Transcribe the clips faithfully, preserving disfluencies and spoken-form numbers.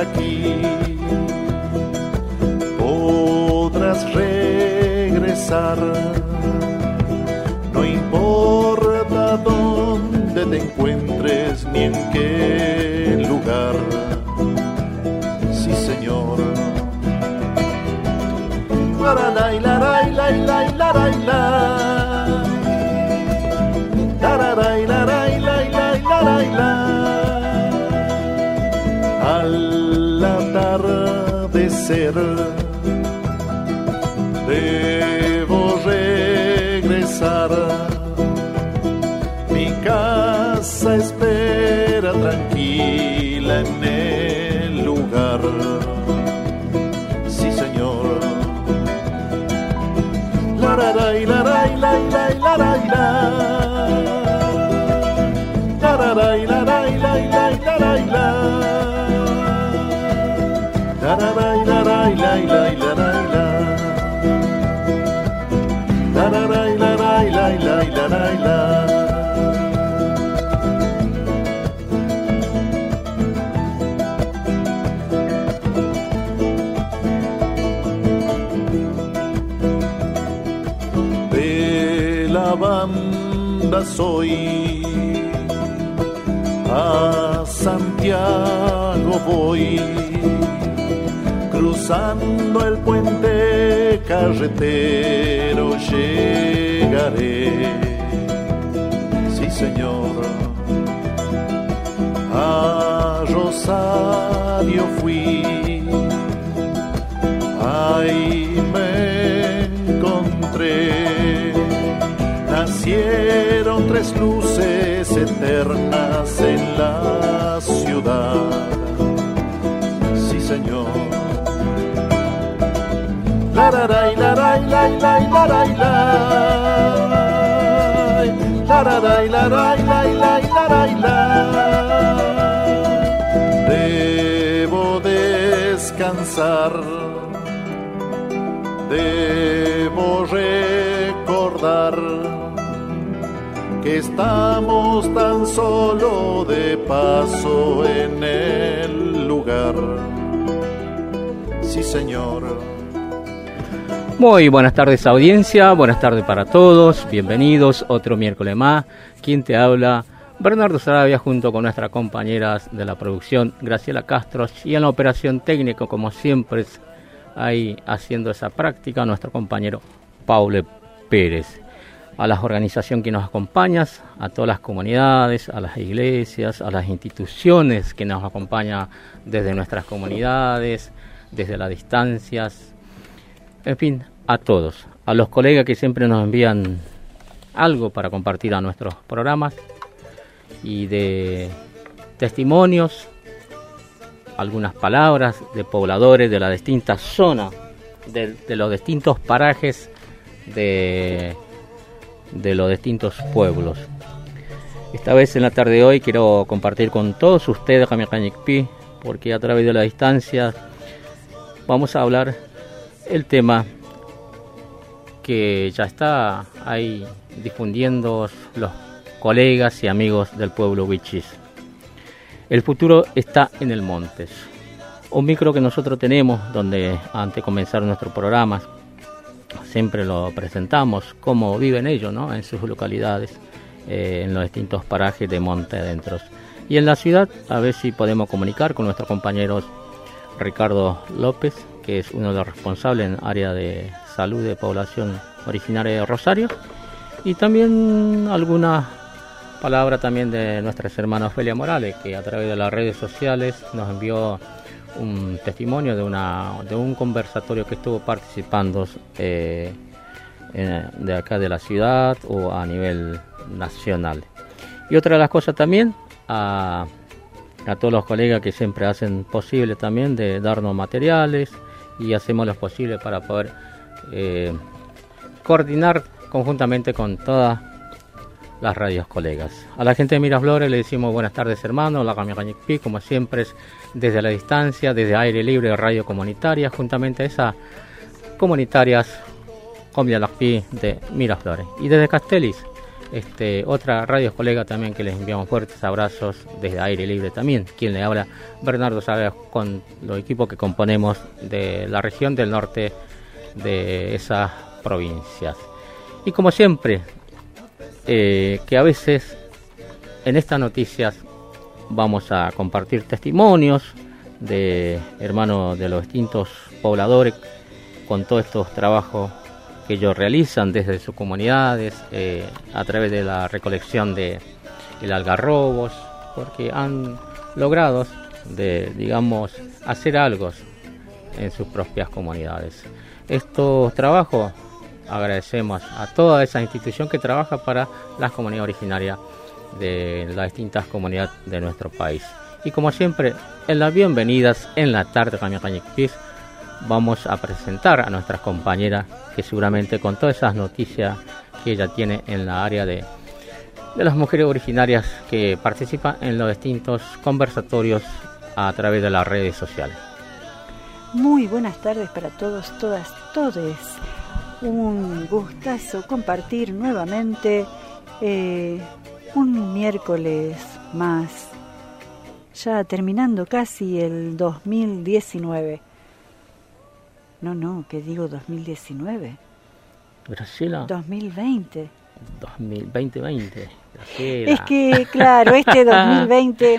aquí. Podrás regresar, no importa dónde te encuentres ni en qué lugar. Sí, Señor. La la la la la la la la la. La la la la la la la la. Al atardecer debo regresar. Mi casa espera tranquila en el lugar. Sí, Señor. La la la la la la la la la. La la la la la la la la la. La la la la la la la la la. La la la la la la la la la. De la banda soy, a Santiago voy, cruzando el puente carretero llegaré. Sí, Señor. A Rosario fui, ahí me encontré. Nacieron tres luces eternas en la ciudad. Sí, Señor. La la la la la la la la la la la la la la la. Debo descansar, debo recordar que estamos tan solo de paso en el lugar. Sí, Señor. Muy buenas tardes, audiencia, buenas tardes para todos, bienvenidos otro miércoles más. Quien te habla, Bernardo Saravia, junto con nuestras compañeras de la producción, Graciela Castro, y en la operación técnica, como siempre, ahí haciendo esa práctica, nuestro compañero Paulo Pérez. A las organizaciones que nos acompañan, a todas las comunidades, a las iglesias, a las instituciones que nos acompañan desde nuestras comunidades, desde las distancias, en fin, a todos, a los colegas que siempre nos envían algo para compartir a nuestros programas y de testimonios, algunas palabras de pobladores de las distintas zonas, de, de los distintos parajes de, de los distintos pueblos. Esta vez en la tarde de hoy quiero compartir con todos ustedes, porque a través de la distancia vamos a hablar el tema que ya está ahí difundiendo los colegas y amigos del pueblo Wichís. El futuro está en el Montes, un micro que nosotros tenemos donde antes de comenzar nuestro programa siempre lo presentamos, cómo viven ellos, ¿no?, en sus localidades, eh, en los distintos parajes de monte adentro. Y en la ciudad, a ver si podemos comunicar con nuestros compañeros Ricardo López, que es uno de los responsables en área de salud de población originaria de Rosario, y también alguna palabra también de nuestra hermana Ofelia Morales, que a través de las redes sociales nos envió un testimonio de una de un conversatorio que estuvo participando eh, en, de acá de la ciudad o a nivel nacional. Y otra de las cosas también, a, a todos los colegas que siempre hacen posible también de darnos materiales, y hacemos lo posible para poder eh, coordinar conjuntamente con todas las radios colegas. A la gente de Miraflores le decimos buenas tardes, hermanos, la Gamigañicpi, como siempre es desde la distancia, desde Aire Libre, Radio Comunitaria, juntamente a esas comunitarias Comia Lacpi de Miraflores. Y desde Castellis este, otra radio colega también que les enviamos fuertes abrazos desde Aire Libre también. Quien le habla, Bernardo Saavedra, con los equipos que componemos de la región del norte de esas provincias. Y como siempre, eh, que a veces en estas noticias vamos a compartir testimonios de hermanos de los distintos pobladores con todos estos trabajos que ellos realizan desde sus comunidades, eh, a través de la recolección de el algarrobos, porque han logrado, de, digamos, hacer algo en sus propias comunidades. Estos trabajos agradecemos a toda esa institución que trabaja para las comunidades originarias de las distintas comunidades de nuestro país. Y como siempre, en las bienvenidas en la tarde Cañacañiquis, vamos a presentar a nuestras compañeras que seguramente con todas esas noticias que ella tiene en la área de, de las mujeres originarias que participan en los distintos conversatorios a través de las redes sociales. Muy buenas tardes para todos, todas, todes. Un gustazo compartir nuevamente eh, un miércoles más, ya terminando casi el dos mil diecinueve. No, no, ¿qué digo dos mil diecinueve? Graciela. dos mil veinte. dos mil veinte, veinte. Graciela. Es que, claro, este dos mil veinte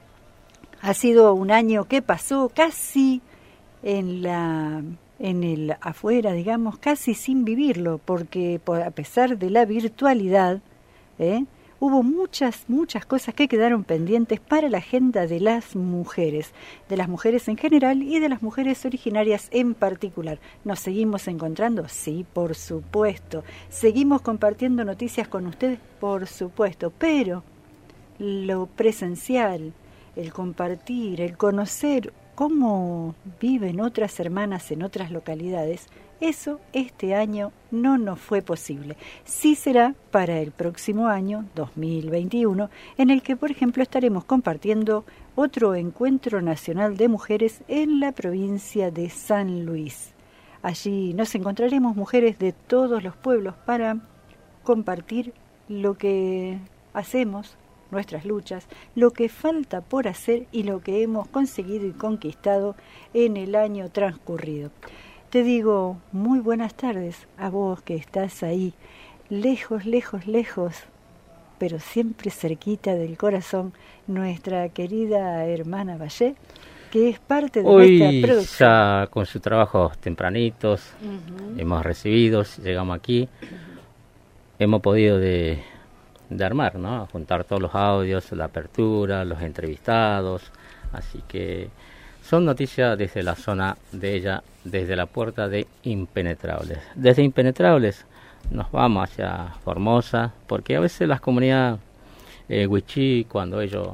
ha sido un año que pasó casi en la en el afuera, digamos, casi sin vivirlo, porque por, a pesar de la virtualidad, ¿eh? hubo muchas, muchas cosas que quedaron pendientes para la agenda de las mujeres, de las mujeres en general y de las mujeres originarias en particular. ¿Nos seguimos encontrando? Sí, por supuesto. ¿Seguimos compartiendo noticias con ustedes? Por supuesto. Pero lo presencial, el compartir, el conocer cómo viven otras hermanas en otras localidades, eso este año no nos fue posible. Sí será para el próximo año, dos mil veintiuno, en el que, por ejemplo, estaremos compartiendo otro encuentro nacional de mujeres en la provincia de San Luis. Allí nos encontraremos mujeres de todos los pueblos para compartir lo que hacemos, nuestras luchas, lo que falta por hacer y lo que hemos conseguido y conquistado en el año transcurrido. Te digo muy buenas tardes a vos que estás ahí, lejos, lejos, lejos, pero siempre cerquita del corazón, nuestra querida hermana Valle, que es parte de Hoy, nuestra producción. Ya con sus trabajos tempranitos, uh-huh. hemos recibido, llegamos aquí, uh-huh. hemos podido de, de armar, ¿no? Juntar todos los audios, la apertura, los entrevistados, así que son noticias desde la zona de ella, desde la puerta de Impenetrables. Desde Impenetrables nos vamos hacia Formosa, porque a veces las comunidades eh, wichí, cuando ellos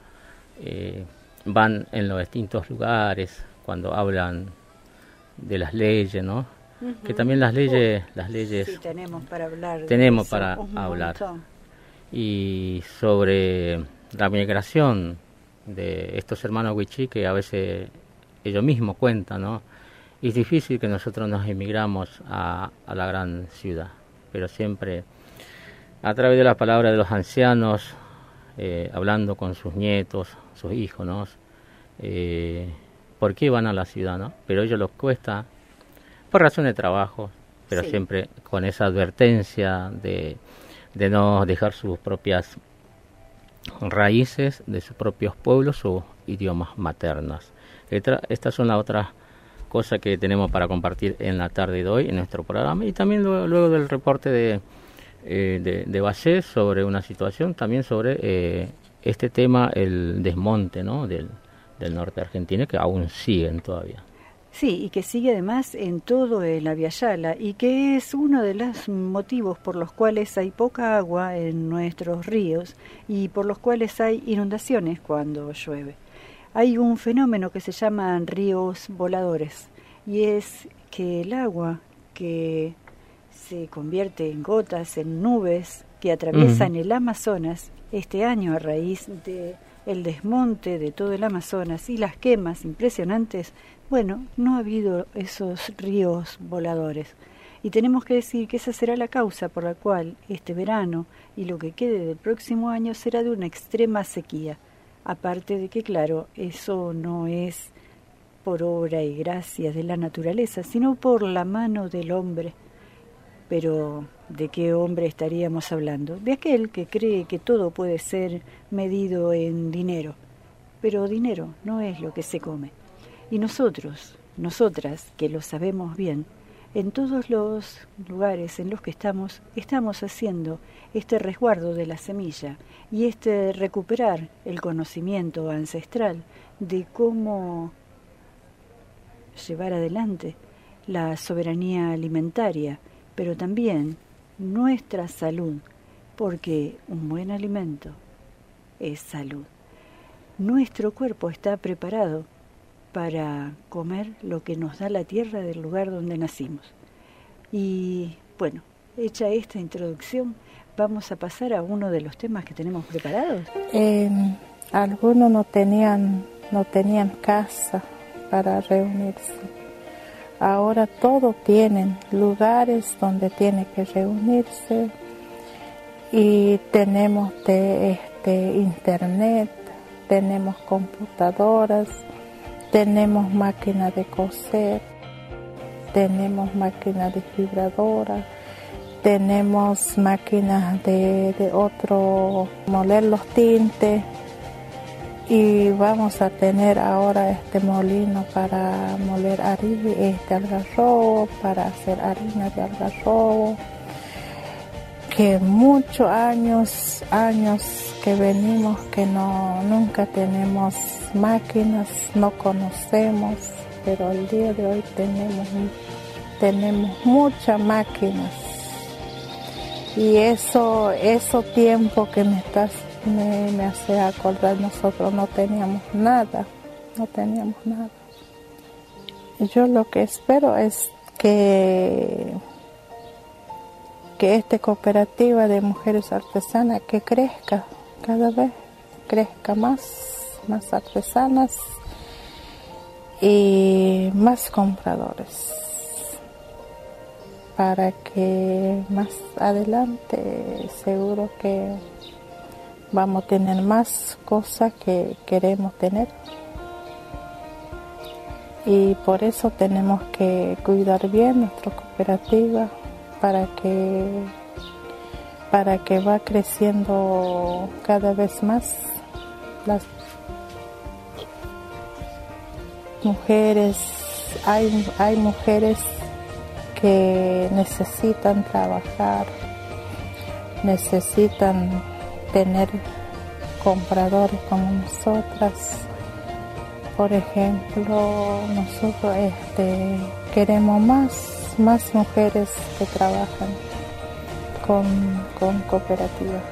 eh, van en los distintos lugares, cuando hablan de las leyes, ¿no? Uh-huh. Que también las leyes, las leyes sí, tenemos para hablar. Tenemos eso, para hablar. Montón. Y sobre la migración de estos hermanos wichí que a veces ellos mismos cuentan, ¿no? Y es difícil que nosotros nos emigramos a, a la gran ciudad, pero siempre a través de la palabra de los ancianos, eh, hablando con sus nietos, sus hijos, ¿no? Eh, ¿Por qué van a la ciudad, no? Pero a ellos les cuesta por razón de trabajo, pero sí. siempre con esa advertencia de, de no dejar sus propias raíces de sus propios pueblos o idiomas maternos. Estas son las otras cosas que tenemos para compartir en la tarde de hoy en nuestro programa, y también luego, luego del reporte de, eh, de, de Valle sobre una situación, también sobre eh, este tema, el desmonte, ¿no? del, del norte argentino, que aún siguen todavía. Sí, y que sigue además en todo el Aviala, y que es uno de los motivos por los cuales hay poca agua en nuestros ríos y por los cuales hay inundaciones cuando llueve. Hay un fenómeno que se llama ríos voladores, y es que el agua que se convierte en gotas, en nubes que atraviesan uh-huh. el Amazonas, este año a raíz de el desmonte de todo el Amazonas y las quemas impresionantes, bueno, no ha habido esos ríos voladores. Y tenemos que decir que esa será la causa por la cual este verano y lo que quede del próximo año será de una extrema sequía. Aparte de que, claro, eso no es por obra y gracia de la naturaleza, sino por la mano del hombre. Pero, ¿de qué hombre estaríamos hablando? De aquel que cree que todo puede ser medido en dinero. Pero dinero no es lo que se come. Y nosotros, nosotras, que lo sabemos bien, en todos los lugares en los que estamos, estamos haciendo este resguardo de la semilla y este recuperar el conocimiento ancestral de cómo llevar adelante la soberanía alimentaria, pero también nuestra salud, porque un buen alimento es salud. Nuestro cuerpo está preparado para comer lo que nos da la tierra del lugar donde nacimos. Y bueno, hecha esta introducción, vamos a pasar a uno de los temas que tenemos preparados. Eh, algunos no tenían, no tenían casa para reunirse. Ahora todos tienen lugares donde tienen que reunirse y tenemos de, este, internet, tenemos computadoras, tenemos máquinas de coser, tenemos máquinas de fibradora, tenemos máquinas de, de otro, moler los tintes, y vamos a tener ahora este molino para moler harina, este algarrobo, para hacer harina de algarrobo, que muchos años, años que venimos que no, nunca tenemos máquinas, no conocemos, pero el día de hoy tenemos, tenemos muchas máquinas. Y eso, eso tiempo que me estás, me, me hace acordar, nosotros no teníamos nada, no teníamos nada. Yo lo que espero es que, que esta cooperativa de mujeres artesanas que crezca, cada vez crezca más, más artesanas y más compradores, para que más adelante seguro que vamos a tener más cosas que queremos tener. Y por eso tenemos que cuidar bien nuestra cooperativa para que para que va creciendo cada vez más. Las mujeres, hay, hay mujeres que necesitan trabajar, necesitan tener compradores como nosotras. Por ejemplo, nosotros este, queremos más, más mujeres que trabajan con, con cooperativas.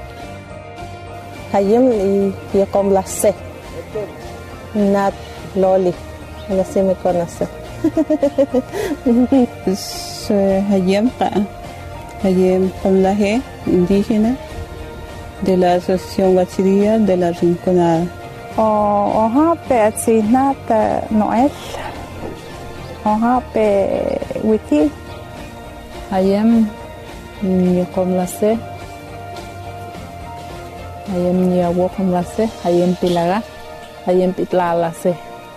Hayem y Yakomlase, Nat Loli, así me conoce. Hayem Hayem Komlaje, indígena de la Asociación Guachiría de la Rinconada. Oha pe atsinata Noel, oha pe wiki. Hayem Yakomlase, Hayem Yawokomlase, Hayem Pilaga, Hayem Pitlalase.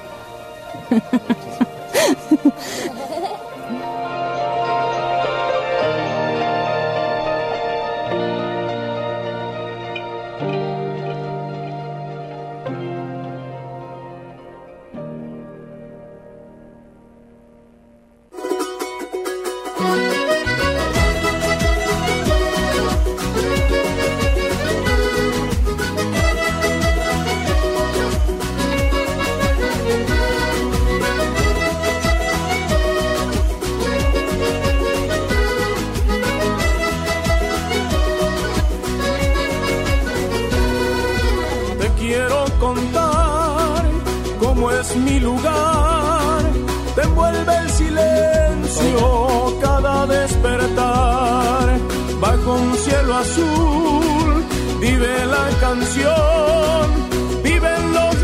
Mi lugar, te envuelve el silencio cada despertar. Bajo un cielo azul vive la canción, viven los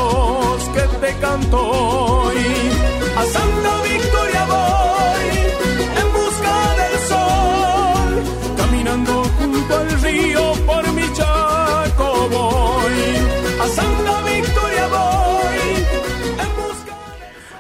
recuerdos que te canto hoy. A Santa Victoria voy,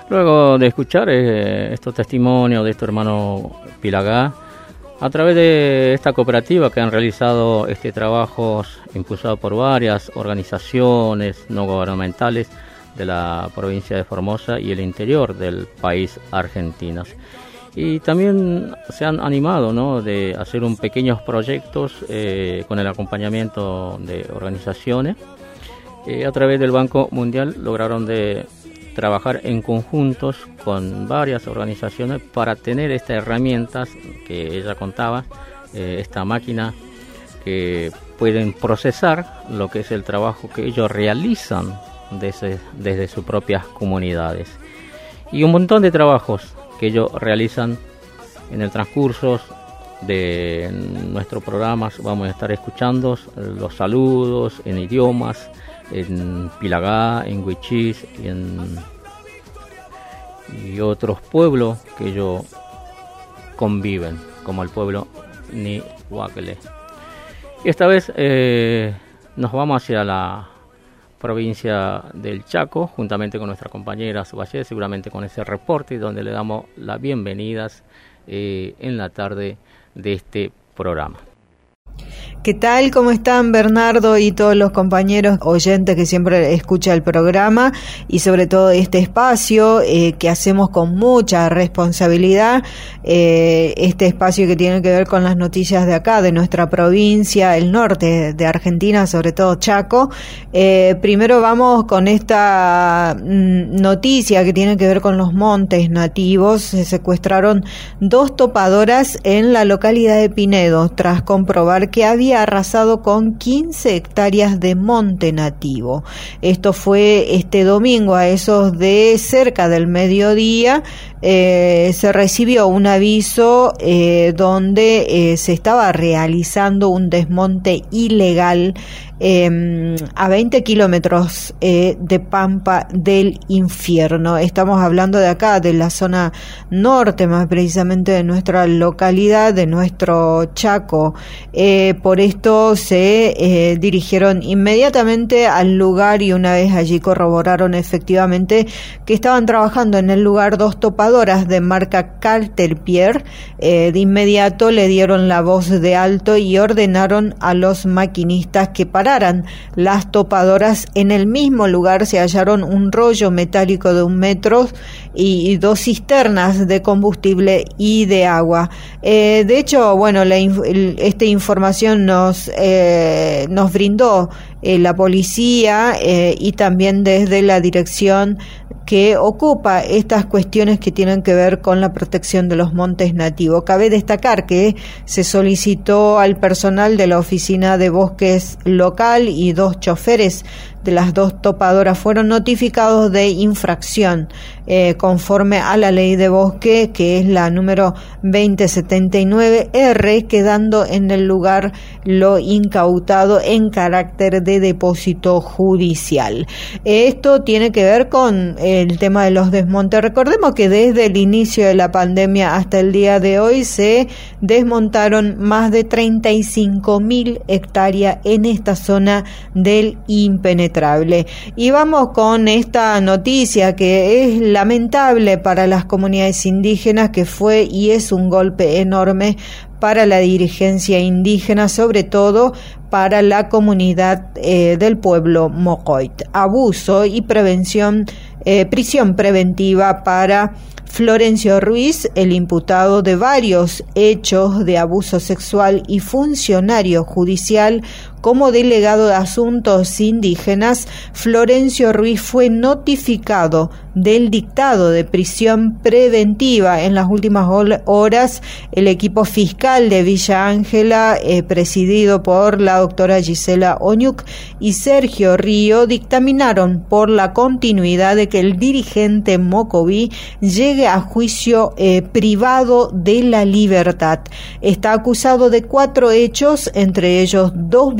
Luego de escuchar eh, estos testimonios de este hermano Pilagá, a través de esta cooperativa que han realizado este trabajo impulsado por varias organizaciones no gubernamentales de la provincia de Formosa y el interior del país argentino. Y también se han animado, ¿no?, de hacer un pequeños proyectos eh, con el acompañamiento de organizaciones. Eh, a través del Banco Mundial lograron de trabajar en conjuntos con varias organizaciones para tener estas herramientas que ella contaba, eh, esta máquina que pueden procesar lo que es el trabajo que ellos realizan desde, desde sus propias comunidades. Y un montón de trabajos que ellos realizan en el transcurso de nuestros programas. Vamos a estar escuchando los saludos en idiomas, en Pilagá, en Wichís y en y otros pueblos que ellos conviven, como el pueblo Nihuacle. Y esta vez eh, nos vamos hacia la provincia del Chaco, juntamente con nuestra compañera Subayé, seguramente con ese reporte, donde le damos las bienvenidas eh, en la tarde de este programa. ¿Qué tal? ¿Cómo están, Bernardo y todos los compañeros oyentes que siempre escuchan el programa y sobre todo este espacio eh, que hacemos con mucha responsabilidad, eh, este espacio que tiene que ver con las noticias de acá, de nuestra provincia, el norte de Argentina, sobre todo Chaco? Eh, primero vamos con esta mm, noticia que tiene que ver con los montes nativos. Se secuestraron dos topadoras en la localidad de Pinedo tras comprobar que había arrasado con quince hectáreas de monte nativo. Esto fue este domingo a esos de cerca del mediodía. Eh, se recibió un aviso eh, donde eh, se estaba realizando un desmonte ilegal eh, a veinte kilómetros eh, de Pampa del Infierno. Estamos hablando de acá, de la zona norte, más precisamente de nuestra localidad, de nuestro Chaco. Eh, por esto se eh, dirigieron inmediatamente al lugar y una vez allí corroboraron efectivamente que estaban trabajando en el lugar dos topadoras de marca Caterpillar. Eh, de inmediato le dieron la voz de alto y ordenaron a los maquinistas que pararan las topadoras. En el mismo lugar se hallaron un rollo metálico de un metro y, y dos cisternas de combustible y de agua. Eh, de hecho, bueno, la, esta información nos, eh, nos brindó eh, la policía eh, y también desde la dirección que ocupa estas cuestiones que tienen que ver con la protección de los montes nativos. Cabe destacar que se solicitó al personal de la Oficina de Bosques local y dos choferes de las dos topadoras fueron notificados de infracción eh, conforme a la ley de bosque, que es la número veinte setenta y nueve R, quedando en el lugar lo incautado en carácter de depósito judicial. Esto tiene que ver con el tema de los desmontes. Recordemos que desde el inicio de la pandemia hasta el día de hoy se desmontaron más de treinta y cinco mil hectáreas en esta zona del impenetrable. Y vamos con esta noticia que es lamentable para las comunidades indígenas, que fue y es un golpe enorme para la dirigencia indígena, sobre todo para la comunidad eh, del pueblo Mocoit. Abuso y prevención, eh, prisión preventiva para Florencio Ruiz, el imputado de varios hechos de abuso sexual y funcionario judicial como delegado de asuntos indígenas. Florencio Ruiz fue notificado del dictado de prisión preventiva. En las últimas horas, el equipo fiscal de Villa Ángela, eh, presidido por la doctora Gisela Oñuc y Sergio Río, dictaminaron por la continuidad de que el dirigente Mocoví llegue a juicio eh, privado de la libertad. Está acusado de cuatro hechos, entre ellos dos violaciones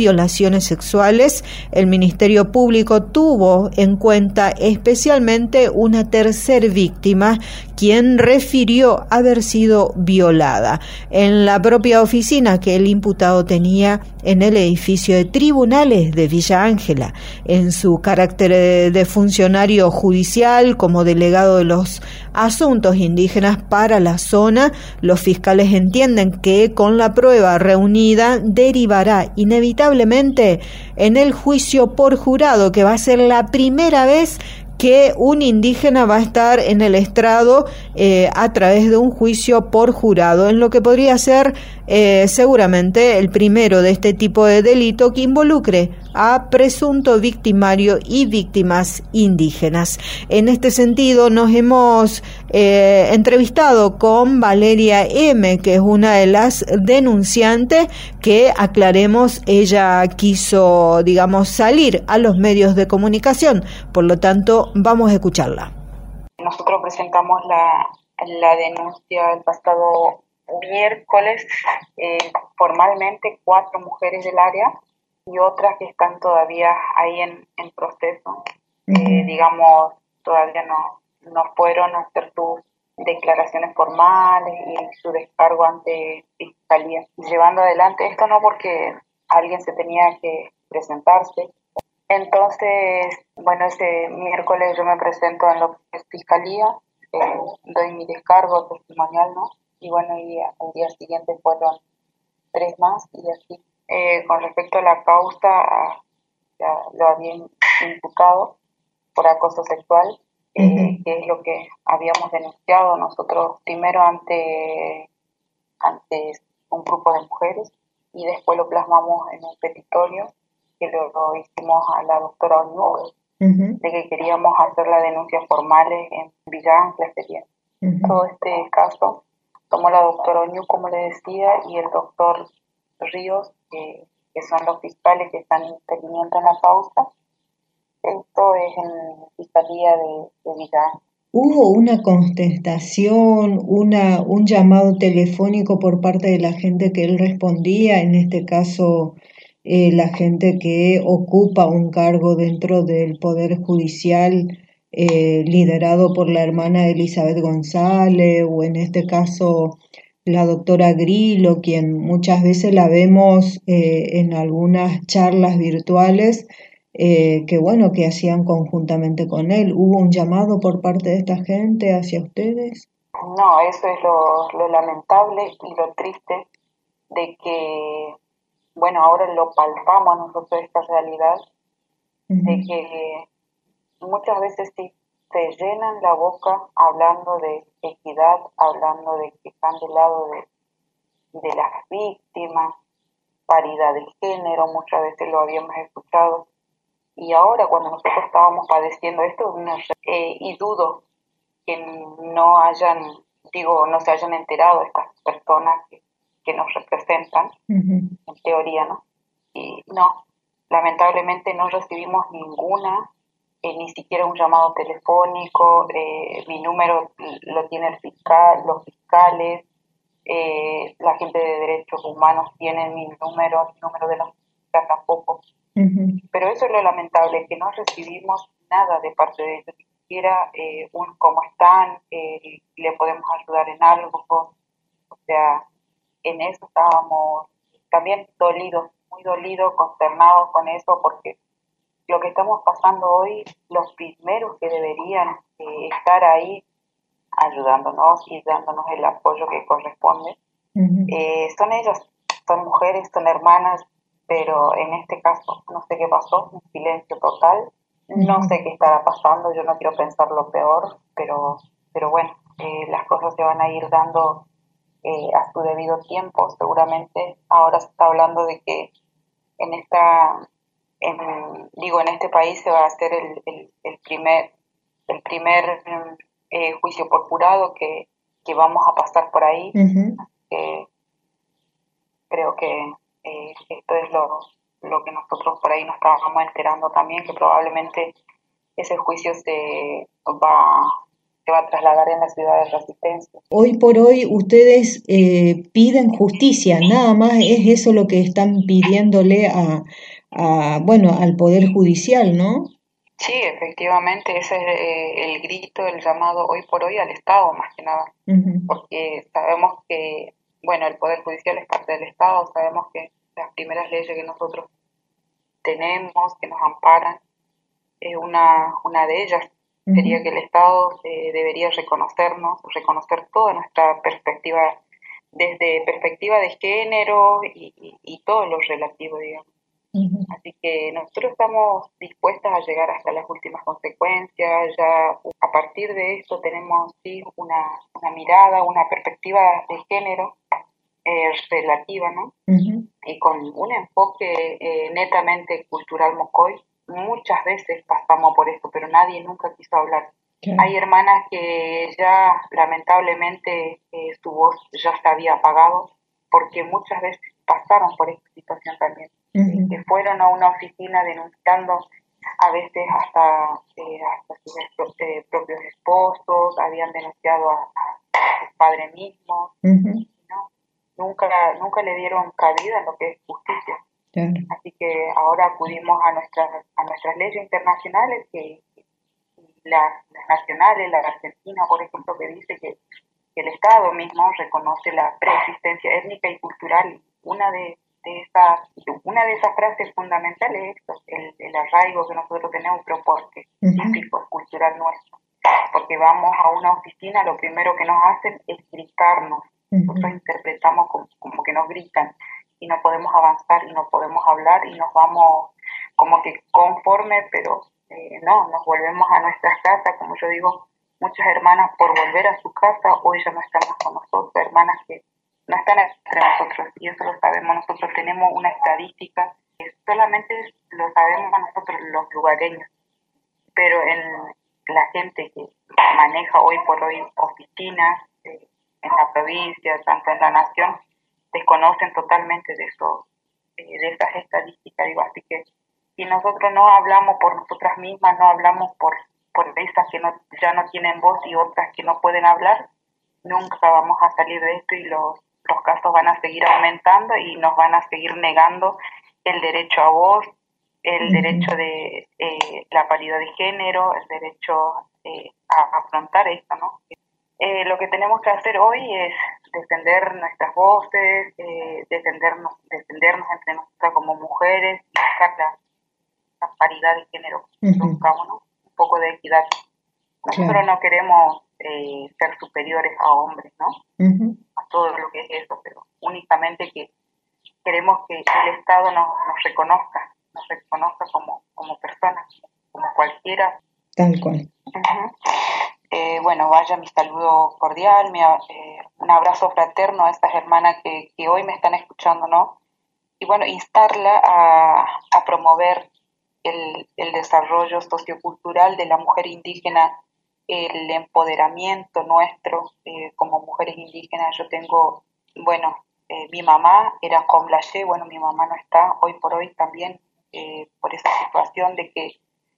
violaciones sexuales, el Ministerio Público tuvo en cuenta especialmente una tercer víctima, quien refirió haber sido violada en la propia oficina que el imputado tenía en el edificio de tribunales de Villa Ángela. En su carácter de funcionario judicial, como delegado de los asuntos indígenas para la zona, los fiscales entienden que con la prueba reunida derivará inevitablemente en el juicio por jurado, que va a ser la primera vez que un indígena va a estar en el estrado eh, a través de un juicio por jurado, en lo que podría ser eh, seguramente el primero de este tipo de delito que involucre a presunto victimario y víctimas indígenas. En este sentido, nos hemos eh, entrevistado con Valeria M., que es una de las denunciantes, que, aclaremos, ella quiso, digamos, salir a los medios de comunicación, por lo tanto, vamos a escucharla. Nosotros presentamos la, la denuncia el pasado miércoles, eh, formalmente cuatro mujeres del área y otras que están todavía ahí en, en proceso. Uh-huh. Eh, digamos, todavía no, no fueron a hacer sus declaraciones formales y su descargo ante fiscalía. Llevando adelante esto no porque alguien se tenía que presentarse. Entonces, bueno, ese miércoles yo me presento en la fiscalía, eh, doy mi descargo testimonial, ¿no? Y bueno, y al día siguiente fueron tres más y así. Eh, con respecto a la causa, ya lo habían imputado por acoso sexual, eh, uh-huh. que es lo que habíamos denunciado nosotros primero ante, ante un grupo de mujeres y después lo plasmamos en un petitorio que lo, lo hicimos a la doctora Oñu, uh-huh. de que queríamos hacer las denuncias formales en Villa Ángela. Uh-huh. Todo este caso tomó la doctora Oñu, como le decía, y el doctor Ríos, que, que son los fiscales que están interviniendo en la causa. Esto es en la Fiscalía de, de Villa Ángela. ¿Hubo una contestación, una, un llamado telefónico por parte de la gente que él respondía, en este caso eh, la gente que ocupa un cargo dentro del Poder Judicial, eh, liderado por la hermana Elizabeth González, o en este caso la doctora Grillo, quien muchas veces la vemos eh, en algunas charlas virtuales, Eh, que bueno, que hacían conjuntamente con él? ¿Hubo un llamado por parte de esta gente hacia ustedes? No, eso es lo, lo lamentable y lo triste de que, bueno, ahora lo palpamos nosotros esta realidad, uh-huh. de que muchas veces sí se llenan la boca hablando de equidad, hablando de que están del lado de, de las víctimas, paridad de género, muchas veces lo habíamos escuchado. Y ahora, cuando nosotros estábamos padeciendo esto, eh, y dudo que no hayan, digo, no se hayan enterado estas personas que, que nos representan, uh-huh. en teoría, ¿no? Y no, lamentablemente no recibimos ninguna, eh, ni siquiera un llamado telefónico, eh, mi número lo tiene el fiscal, los fiscales, eh, la gente de derechos humanos tiene mi número, el número de la fiscal tampoco. Uh-huh. Pero eso es lo lamentable, que no recibimos nada de parte de ellos, ni siquiera eh, un cómo están, eh, le podemos ayudar en algo, o sea, en eso estábamos también dolidos, muy dolidos, consternados con eso, porque lo que estamos pasando hoy, los primeros que deberían eh, estar ahí ayudándonos y dándonos el apoyo que corresponde, uh-huh. eh, son ellas, son mujeres, son hermanas, pero en este caso no sé qué pasó, un silencio total, no sé qué estará pasando, yo no quiero pensar lo peor, pero pero bueno, eh, las cosas se van a ir dando eh, a su debido tiempo, seguramente. Ahora se está hablando de que en esta, en, digo, en este país se va a hacer el, el, el primer, el primer eh, juicio por jurado que, que vamos a pasar por ahí. Uh-huh. Eh, creo que Eh, esto es lo, lo que nosotros por ahí nos estábamos enterando también, que probablemente ese juicio se va, se se va a trasladar en la ciudad de Resistencia. Hoy por hoy ustedes eh, piden justicia, nada más es eso lo que están pidiéndole a, a bueno, al Poder Judicial, ¿no? Sí, efectivamente, ese es eh, el grito, el llamado hoy por hoy al Estado, más que nada, uh-huh. porque sabemos que, bueno, el Poder Judicial es parte del Estado, sabemos que las primeras leyes que nosotros tenemos, que nos amparan, eh, una, una de ellas uh-huh. sería que el Estado eh, debería reconocernos, reconocer toda nuestra perspectiva, desde perspectiva de género y, y, y todo lo relativo, digamos. Uh-huh. Así que nosotros estamos dispuestas a llegar hasta las últimas consecuencias. Ya a partir de esto tenemos sí una, una mirada, una perspectiva de género eh, relativa, ¿no? Uh-huh. Y con un enfoque eh, netamente cultural mocoy. Muchas veces pasamos por esto, pero nadie nunca quiso hablar. Okay. Hay hermanas que ya lamentablemente eh, su voz ya se había apagado porque muchas veces pasaron por esta situación también. Uh-huh. Que fueron a una oficina denunciando a veces hasta, eh, hasta sus eh, propios esposos, habían denunciado a, a sus padres mismos, uh-huh. ¿no? nunca, nunca le dieron cabida en lo que es justicia. Claro. Así que ahora acudimos a nuestras, a nuestras leyes internacionales, que las, las nacionales, la Argentina, por ejemplo, que dice que, que el Estado mismo reconoce la preexistencia étnica y cultural. Una de De esas, una de esas frases fundamentales es esto, el, el arraigo que nosotros tenemos, pero porque uh-huh. típico, cultural nuestro. Porque vamos a una oficina, lo primero que nos hacen es gritarnos. Uh-huh. Nosotros interpretamos como, como que nos gritan y no podemos avanzar y no podemos hablar y nos vamos como que conforme, pero eh, no, nos volvemos a nuestras casas, como yo digo, muchas hermanas por volver a su casa hoy ya no están más con nosotros, hermanas que no están entre nosotros, y eso lo sabemos nosotros. Tenemos una estadística que solamente lo sabemos nosotros los lugareños, pero en la gente que maneja hoy por hoy oficinas eh, en la provincia, tanto en la nación, desconocen totalmente de eso, eh, de esas estadísticas, digo, así que si nosotros no hablamos por nosotras mismas, no hablamos por, por esas que no, ya no tienen voz y otras que no pueden hablar, nunca vamos a salir de esto y los los casos van a seguir aumentando y nos van a seguir negando el derecho a voz, el uh-huh. derecho de eh, la paridad de género, el derecho eh, a afrontar esto, ¿no? Eh, lo que tenemos que hacer hoy es defender nuestras voces, eh, defendernos, defendernos entre nosotras como mujeres y buscar la, la paridad de género, uh-huh. buscamos, ¿no? Un poco de equidad. Nosotros claro. no queremos eh, ser superiores a hombres, ¿no? Uh-huh. A todo lo que es eso, pero únicamente que queremos que el Estado nos, nos reconozca, nos reconozca como, como personas, como cualquiera. Tal cual. Uh-huh. Eh, bueno, vaya mi saludo cordial, mi, eh, un abrazo fraterno a estas hermanas que, que hoy me están escuchando, ¿no? Y bueno, instarla a, a promover el, el desarrollo sociocultural de la mujer indígena, el empoderamiento nuestro eh, como mujeres indígenas. Yo tengo, bueno, eh, mi mamá era Comlaye, bueno, mi mamá no está hoy por hoy también eh, por esa situación de que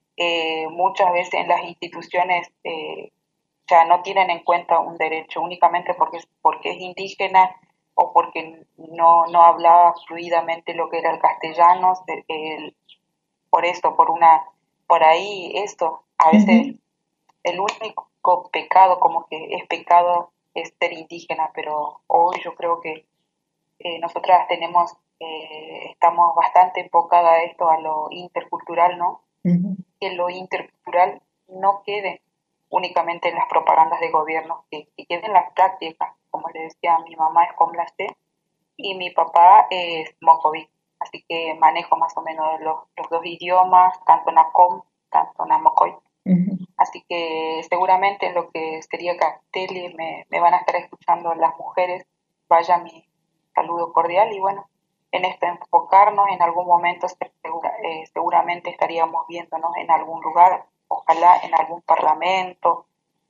eh, muchas veces en las instituciones eh, ya no tienen en cuenta un derecho únicamente porque, porque es indígena o porque no, no hablaba fluidamente lo que era el castellano, el, el, por esto, por una, por ahí esto, a veces uh-huh. el único pecado, como que es pecado, es ser indígena, pero hoy yo creo que eh, nosotras tenemos, eh, estamos bastante enfocadas a esto, a lo intercultural, ¿no? Uh-huh. Que lo intercultural no quede únicamente en las propagandas de gobierno, que, que quede en las prácticas. Como le decía, mi mamá es Comlace y mi papá es Mocoví, así que manejo más o menos los, los dos idiomas, tanto Nacom, tanto Namocoy. Uh-huh. Así que seguramente en lo que sería Casteli me, me van a estar escuchando las mujeres. Vaya mi saludo cordial y bueno, en esto enfocarnos en algún momento segura, eh, seguramente estaríamos viéndonos en algún lugar, ojalá en algún parlamento,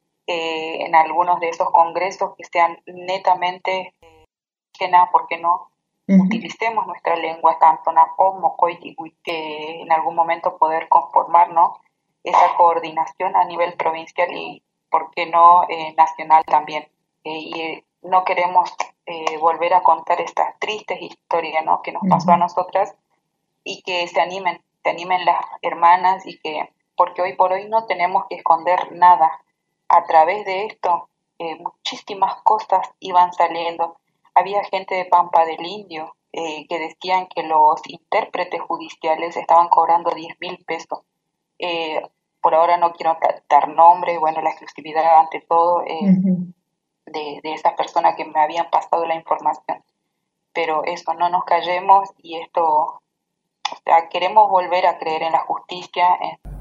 eh, en algunos de esos congresos que sean netamente eh, que nada, ¿por qué no? Uh-huh. Utilicemos nuestra lengua, tanto Nacom, Mocoy y Huit, que en algún momento poder conformarnos esa coordinación a nivel provincial y ¿por qué no eh, nacional también? Eh, y eh, no queremos eh, volver a contar estas tristes historias, ¿no?, que nos pasó a nosotras, y que se animen, se animen las hermanas, y que, porque hoy por hoy no tenemos que esconder nada. A través de esto, eh, muchísimas cosas iban saliendo. Había gente de Pampa del Indio eh, que decían que los intérpretes judiciales estaban cobrando diez mil pesos. Eh, por ahora no quiero dar nombre, bueno, la exclusividad ante todo eh, uh-huh. de, de esas personas que me habían pasado la información. Pero eso, no nos callemos, y esto, o sea, queremos volver a creer en la justicia. En...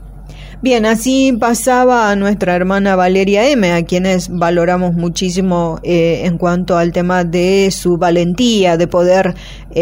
Bien, así pasaba a nuestra hermana Valeria M., a quienes valoramos muchísimo eh, en cuanto al tema de su valentía de poder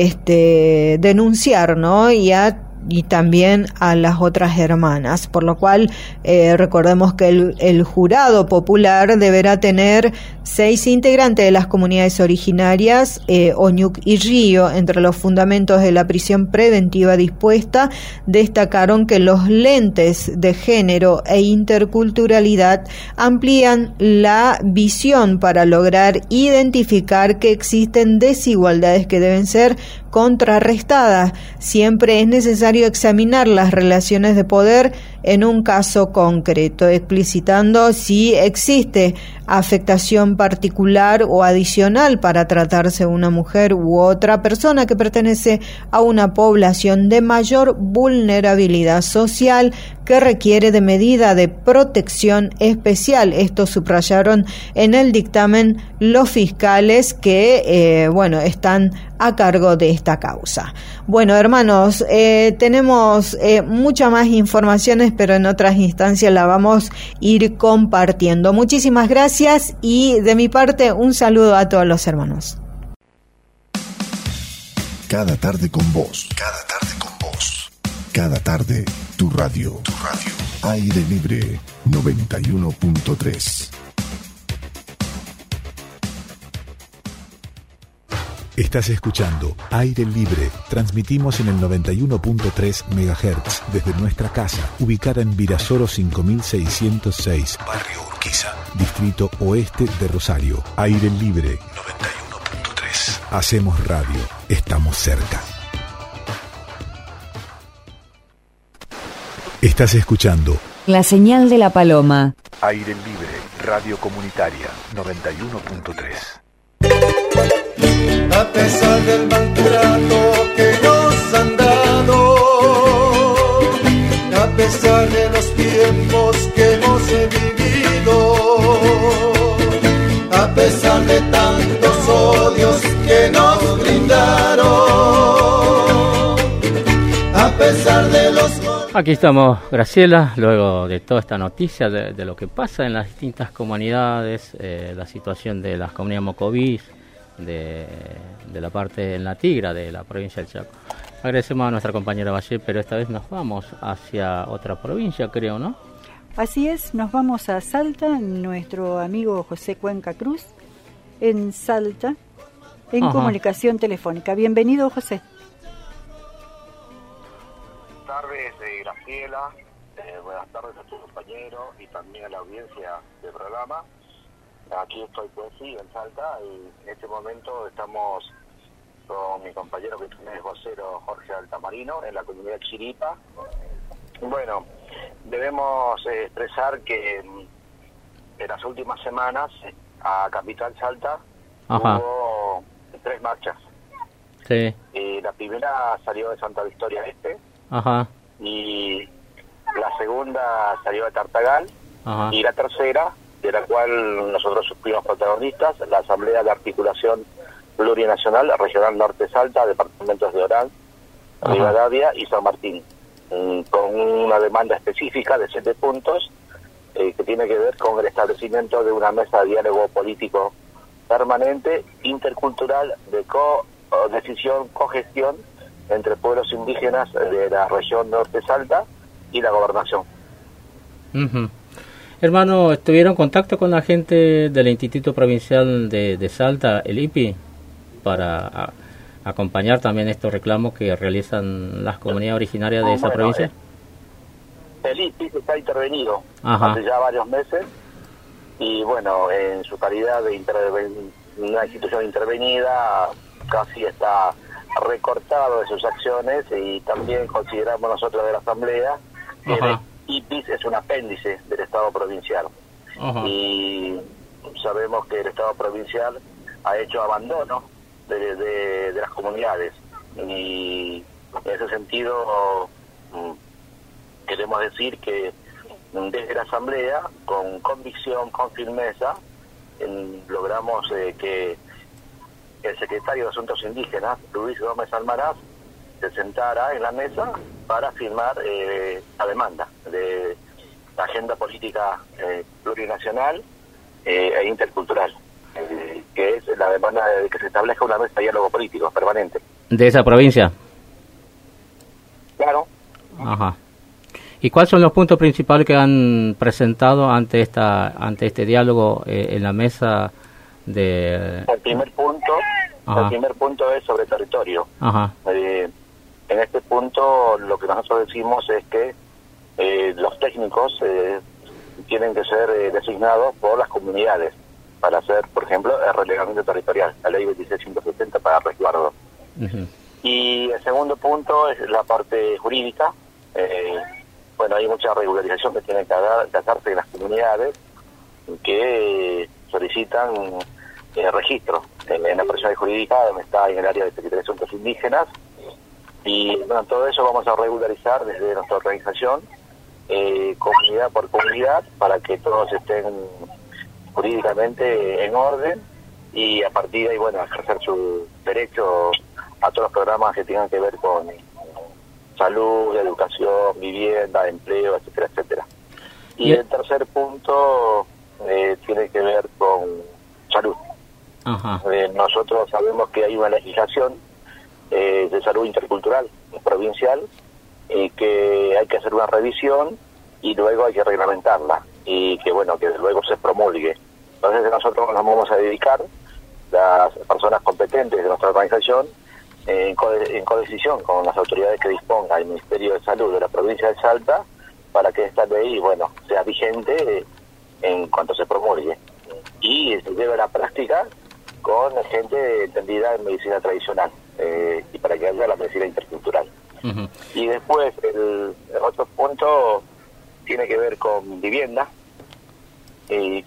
este, denunciar, ¿no? Y a y también a las otras hermanas, por lo cual eh, recordemos que el, el jurado popular deberá tener seis integrantes de las comunidades originarias, eh, Oñuc y Río. Entre los fundamentos de la prisión preventiva dispuesta, destacaron que los lentes de género e interculturalidad amplían la visión para lograr identificar que existen desigualdades que deben ser contrarrestadas. Siempre es necesario examinar las relaciones de poder en un caso concreto, explicitando si existe afectación particular o adicional para tratarse de una mujer u otra persona que pertenece a una población de mayor vulnerabilidad social que requiere de medida de protección especial. Esto subrayaron en el dictamen los fiscales que, eh, bueno, están a cargo de esta causa. Bueno, hermanos, eh, tenemos eh, mucha más informaciones, pero en otras instancias la vamos a ir compartiendo. Muchísimas gracias, y de mi parte un saludo a todos los hermanos. Cada tarde con vos, cada tarde con vos, cada tarde tu radio, tu radio. Aire Libre noventa y uno punto tres. Estás escuchando Aire Libre. Transmitimos en el noventa y uno punto tres megahertz desde nuestra casa, ubicada en Virasoro cinco mil seiscientos seis, Barrio Urquiza, Distrito Oeste de Rosario. Aire Libre noventa y uno punto tres. Hacemos radio. Estamos cerca. Estás escuchando La Señal de la Paloma. Aire Libre, Radio Comunitaria noventa y uno punto tres. A pesar del maltrato que nos han dado, a pesar de los tiempos que hemos vivido, a pesar de tantos odios que nos brindaron, a pesar de los... Aquí estamos, Graciela, luego de toda esta noticia de, de lo que pasa en las distintas comunidades, eh, la situación de las comunidades mocovis, de, de la parte en la Tigra de la provincia del Chaco. Agradecemos a nuestra compañera Valle, pero esta vez nos vamos hacia otra provincia, creo, ¿no? Así es, nos vamos a Salta, nuestro amigo José Cuenca Cruz, en Salta, en Ajá. comunicación telefónica. Bienvenido, José. Buenas tardes, eh, Graciela, eh, buenas tardes a tus compañeros y también a la audiencia del programa. Aquí estoy, pues sí, en Salta, y en este momento estamos con mi compañero que también es vocero, Jorge Altamarino, en la comunidad Chiripa. Bueno, debemos eh, expresar que en las últimas semanas a Capital Salta Ajá. hubo tres marchas. Sí. Y la primera salió de Santa Victoria Este. Ajá. Y la segunda salió de Tartagal. Ajá. Y la tercera, de la cual nosotros fuimos protagonistas, la Asamblea de Articulación Plurinacional Regional Norte Salta, departamentos de Orán, Ajá. Rivadavia y San Martín, con una demanda específica de siete puntos eh, que tiene que ver con el establecimiento de una mesa de diálogo político permanente, intercultural, de co-decisión, cogestión entre pueblos indígenas de la región Norte Salta y la gobernación. Uh-huh. Hermano, ¿estuvieron en contacto con la gente del Instituto Provincial de, de Salta, el I P I, para a, acompañar también estos reclamos que realizan las comunidades originarias de esa bueno, provincia? El I P I está intervenido Ajá. hace ya varios meses y bueno, en su calidad de interven- una institución intervenida, casi está recortado de sus acciones, y también consideramos nosotros de la Asamblea que el I P I S es un apéndice del Estado provincial. Ajá. Y sabemos que el Estado provincial ha hecho abandono de, de, de las comunidades, y en ese sentido queremos decir que desde la Asamblea, con convicción, con firmeza, en, logramos eh, que el secretario de Asuntos Indígenas, Luis Gómez Almaraz, se sentara en la mesa para firmar eh, la demanda de la agenda política eh, plurinacional eh, e intercultural, eh, que es la demanda de que se establezca una mesa de diálogo político permanente. ¿De esa provincia? Claro. Ajá. ¿Y cuáles son los puntos principales que han presentado ante esta ante este diálogo eh, en la mesa de...? El primer punto, Ajá. el primer punto es sobre territorio. Ajá. Eh, en este punto lo que nosotros decimos es que eh, los técnicos eh, tienen que ser eh, designados por las comunidades para hacer, por ejemplo, el relegamiento territorial, la ley veintiséis ciento setenta para resguardo. Uh-huh. Y el segundo punto es la parte jurídica. Eh, bueno, hay mucha regularización que tiene que, hacer, que hacerse en las comunidades que solicitan eh, registro en, en la persona jurídica, donde está en el área de Secretaría de Asuntos Indígenas. Y bueno, todo eso vamos a regularizar desde nuestra organización, eh, comunidad por comunidad, para que todos estén jurídicamente en orden, y a partir de ahí, bueno, ejercer su derecho a todos los programas que tengan que ver con salud, educación, vivienda, empleo, etcétera, etcétera. Y el tercer punto eh, tiene que ver con salud. Ajá. Eh, nosotros sabemos que hay una legislación eh, de salud intercultural provincial, y que hay que hacer una revisión y luego hay que reglamentarla, y que bueno, que luego se promulgue. Entonces nosotros nos vamos a dedicar, las personas competentes de nuestra organización, en, code, en codecisión con las autoridades que disponga el Ministerio de Salud de la provincia de Salta, para que esta ley, bueno, sea vigente en cuanto se promulgue y se lleve a la práctica con gente entendida en medicina tradicional, eh, y para que haya la medicina intercultural. Uh-huh. Y después el, el otro punto tiene que ver con vivienda. Y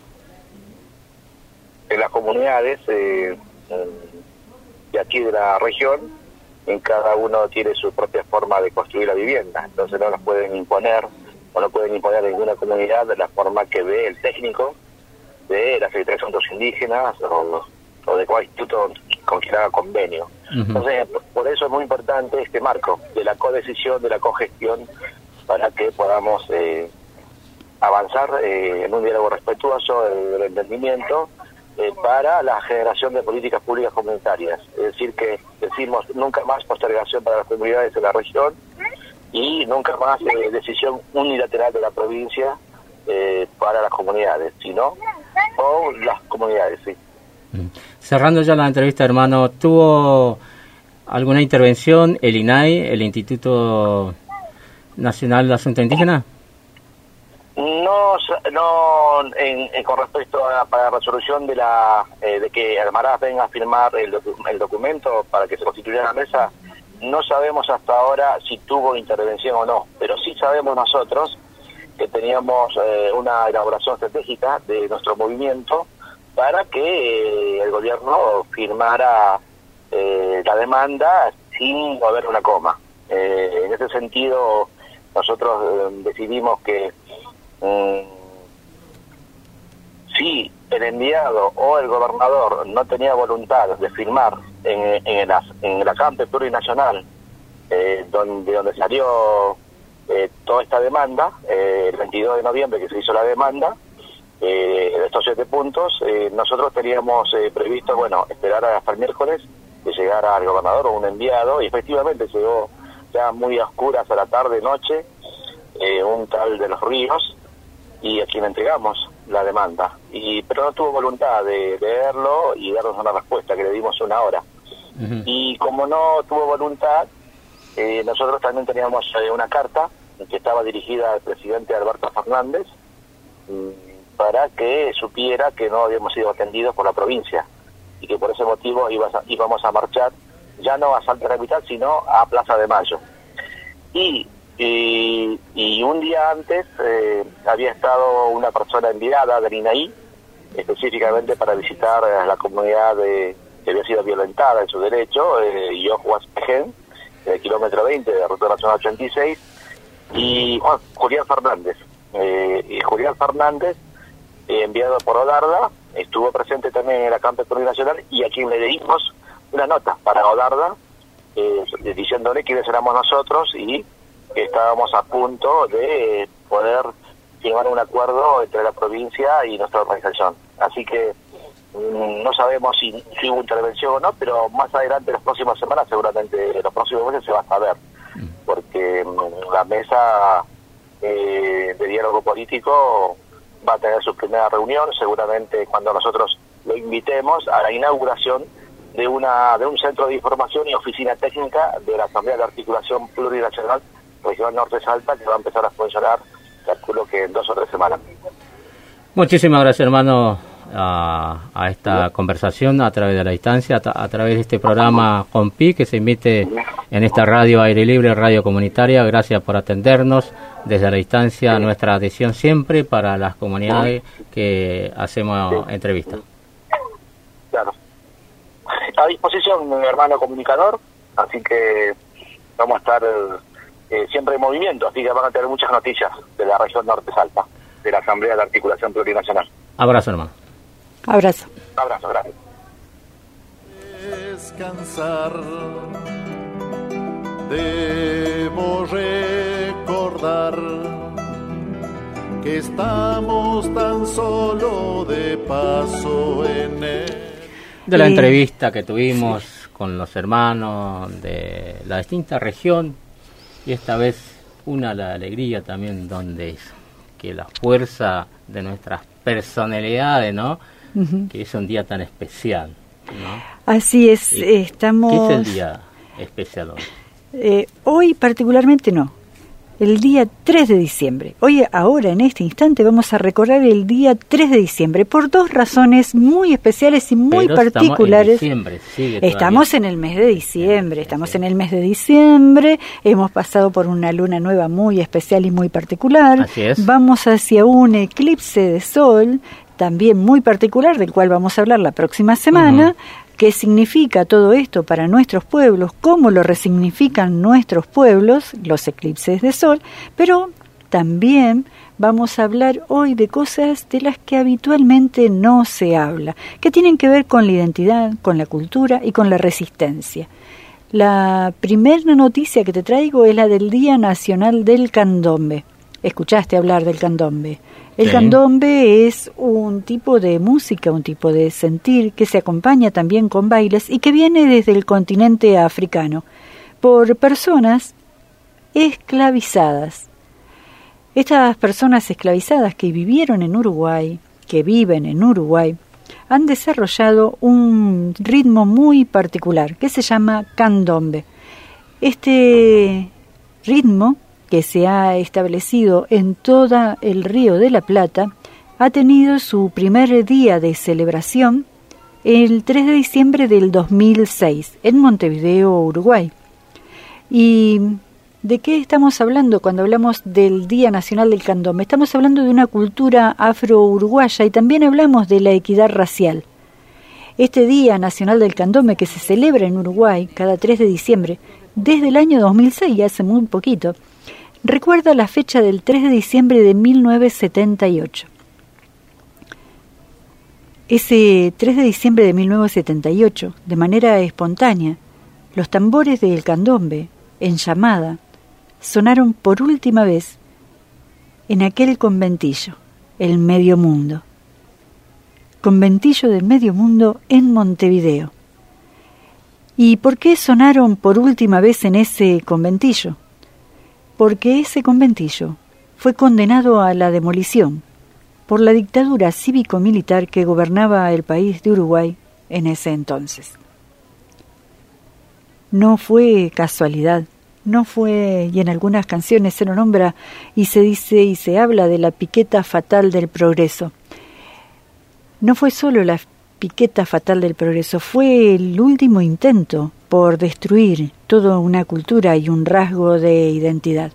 en las comunidades eh, de aquí de la región, en cada uno tiene su propia forma de construir la vivienda, entonces no nos pueden imponer o no pueden imponer a ninguna comunidad de la forma que ve el técnico de la Secretaría de Asuntos Indígenas o, o de cualquier instituto con quien haga convenio. Uh-huh. Entonces, por eso es muy importante este marco de la codecisión, de la cogestión, para que podamos eh, avanzar eh, en un diálogo respetuoso del entendimiento eh, para la generación de políticas públicas comunitarias. Es decir, que decimos nunca más postergación para las comunidades de la región y nunca más eh, decisión unilateral de la provincia eh, para las comunidades, sino o las comunidades, sí. Cerrando ya la entrevista, hermano, ¿tuvo alguna intervención el I N A I, el Instituto Nacional de Asuntos Indígenas? No, no en, en, con respecto a para la resolución de la eh, de que Almaraz venga a firmar el, docu el documento para que se constituya la mesa, no sabemos hasta ahora si tuvo intervención o no, pero sí sabemos nosotros que teníamos eh, una elaboración estratégica de nuestro movimiento para que eh, el gobierno firmara eh, la demanda sin mover una coma. Eh, en ese sentido, nosotros eh, decidimos que um, si el enviado o el gobernador no tenía voluntad de firmar en, en, la, en la Campe Plurinacional, eh, donde, donde salió eh, toda esta demanda, eh, el veintidós de noviembre que se hizo la demanda, eh, de estos siete puntos, eh, nosotros teníamos eh, previsto, bueno, esperar hasta el miércoles que llegara el gobernador o un enviado, y efectivamente llegó ya muy a oscuras a la tarde, noche, eh, un tal de los Ríos, y a quien entregamos la demanda, y pero no tuvo voluntad de leerlo y darnos una respuesta, que le dimos una hora. Uh-huh. Y como no tuvo voluntad, eh, nosotros también teníamos eh, una carta que estaba dirigida al presidente Alberto Fernández, mmm, para que supiera que no habíamos sido atendidos por la provincia y que por ese motivo íbamos a marchar ya no a Salta Capital, sino a Plaza de Mayo. Y, y, y un día antes eh, había estado una persona enviada del I N A I, específicamente para visitar a la comunidad de, que había sido violentada en su derecho, eh, Yohuaspejen, del kilómetro veinte de la Ruta Nacional ochenta y seis, y bueno, Julián Fernández. Eh, y Julián Fernández, eh, enviado por Odarda, estuvo presente también en el acampe plurinacional, y a quien le dimos una nota para Odarda, eh, diciéndole quiénes éramos nosotros y que estábamos a punto de poder firmar un acuerdo entre la provincia y nuestra organización. Así que mmm, no sabemos si, si hubo intervención o no, pero más adelante, las próximas semanas, seguramente los próximos meses se va a saber, porque mmm, la mesa eh, de diálogo político va a tener su primera reunión, seguramente cuando nosotros lo invitemos a la inauguración de una de un centro de información y oficina técnica de la Asamblea de Articulación Plurinacional Regional Norte Salta, que va a empezar a funcionar, calculo que en dos o tres semanas. Muchísimas gracias, hermano, a, a esta conversación a través de la distancia, a, a través de este programa Compi, que se emite en esta radio Aire Libre, radio comunitaria. Gracias por atendernos desde la distancia, nuestra adhesión siempre para las comunidades que hacemos entrevistas. Claro. A disposición, mi hermano comunicador, así que vamos a estar eh, siempre en movimiento, así que van a tener muchas noticias de la región Norte Salta, de la Asamblea de Articulación Plurinacional. Abrazo, hermano. Abrazo. Abrazo, gracias. Descansar, debo recordar que estamos tan solo de paso en él. De la entrevista que tuvimos sí. con los hermanos de la distinta región, y esta vez una la alegría también, donde es que la fuerza de nuestras personalidades, ¿no? Uh-huh. Que es un día tan especial, ¿no? Así es, eh, estamos... ¿Qué es el día especial hoy? Eh, hoy particularmente no, el día tres de diciembre. Hoy, ahora, en este instante, vamos a recordar el día tres de diciembre por dos razones muy especiales y muy Pero particulares. Estamos en diciembre, sigue Estamos en el mes de diciembre, estamos en el mes de diciembre, hemos pasado por una luna nueva muy especial y muy particular. Así es. Vamos hacia un eclipse de sol, también muy particular, del cual vamos a hablar la próxima semana. Uh-huh. ¿Qué significa todo esto para nuestros pueblos? ¿Cómo lo resignifican nuestros pueblos, los eclipses de sol? Pero también vamos a hablar hoy de cosas de las que habitualmente no se habla, que tienen que ver con la identidad, con la cultura y con la resistencia. La primera noticia que te traigo es la del Día Nacional del Candombe. ¿Escuchaste hablar del candombe? El sí. candombe es un tipo de música, un tipo de sentir que se acompaña también con bailes y que viene desde el continente africano por personas esclavizadas. Estas personas esclavizadas que vivieron en Uruguay, que viven en Uruguay, han desarrollado un ritmo muy particular que se llama candombe. Este ritmo, que se ha establecido en todo el Río de la Plata, ha tenido su primer día de celebración el tres de diciembre del dos mil seis en Montevideo, Uruguay. ¿Y de qué estamos hablando cuando hablamos del Día Nacional del Candombe? Estamos hablando de una cultura afro-uruguaya y también hablamos de la equidad racial. Este Día Nacional del Candombe, que se celebra en Uruguay cada tres de diciembre desde el año dos mil seis, hace muy poquito, recuerda la fecha del tres de diciembre de mil novecientos setenta y ocho. Ese tres de diciembre de mil novecientos setenta y ocho, de manera espontánea, los tambores del candombe, en llamada, sonaron por última vez en aquel conventillo, el Medio Mundo. Conventillo del Medio Mundo en Montevideo. ¿Y por qué sonaron por última vez en ese conventillo? Porque ese conventillo fue condenado a la demolición por la dictadura cívico-militar que gobernaba el país de Uruguay en ese entonces. No fue casualidad, no fue, y en algunas canciones se lo nombra y se dice y se habla de la piqueta fatal del progreso. no fue solo la piqueta fatal del progreso, fue el último intento por destruir toda una cultura y un rasgo de identidad.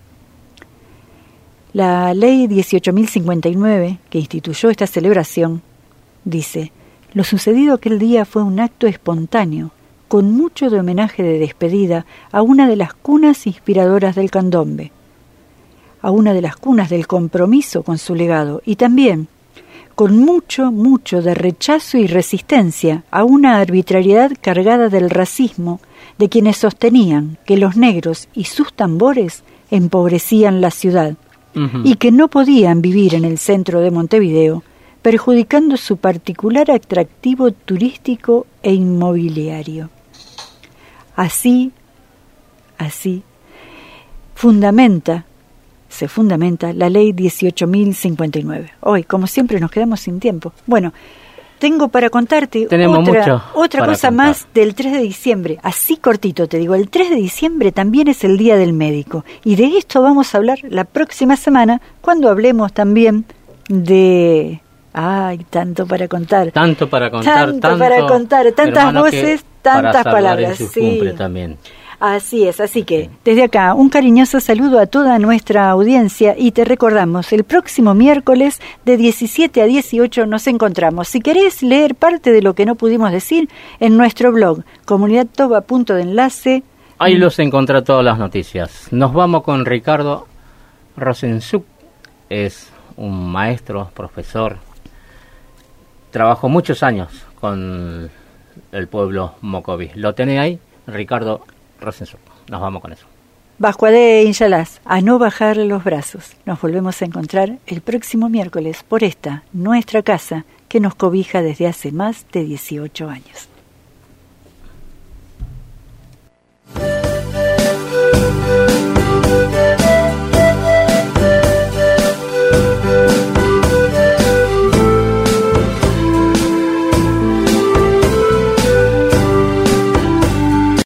La ley dieciocho mil cincuenta y nueve, que instituyó esta celebración, dice: lo sucedido aquel día fue un acto espontáneo, con mucho de homenaje de despedida a una de las cunas inspiradoras del candombe, a una de las cunas del compromiso con su legado, y también con mucho, mucho de rechazo y resistencia a una arbitrariedad cargada del racismo de quienes sostenían que los negros y sus tambores empobrecían la ciudad, uh-huh, y que no podían vivir en el centro de Montevideo, perjudicando su particular atractivo turístico e inmobiliario. Así, así, fundamenta, se fundamenta la ley dieciocho mil cincuenta y nueve. Hoy, como siempre, nos quedamos sin tiempo. Bueno, tengo para contarte Tenemos otra, otra para cosa contar. más del tres de diciembre. Así cortito te digo, el tres de diciembre también es el Día del Médico. Y de esto vamos a hablar la próxima semana, cuando hablemos también de... Ay, tanto para contar. Tanto para contar. Tanto, tanto para contar. Tantas hermano, voces, tantas para palabras. en su Sí. cumple también. Así es, así que desde acá un cariñoso saludo a toda nuestra audiencia y te recordamos, el próximo miércoles de diecisiete a dieciocho nos encontramos. Si querés leer parte de lo que no pudimos decir, en nuestro blog, comunidad toba punto de enlace. Ahí los encontré todas las noticias. Nos vamos con Ricardo Rosenzuk, es un maestro, profesor, trabajó muchos años con el pueblo mocoví. ¿Lo tenés ahí? Ricardo Rosenzuk. Nos vamos con eso. Bascuadé, Inshalás, a no bajar los brazos. Nos volvemos a encontrar el próximo miércoles por esta, nuestra casa, que nos cobija desde hace más de dieciocho años.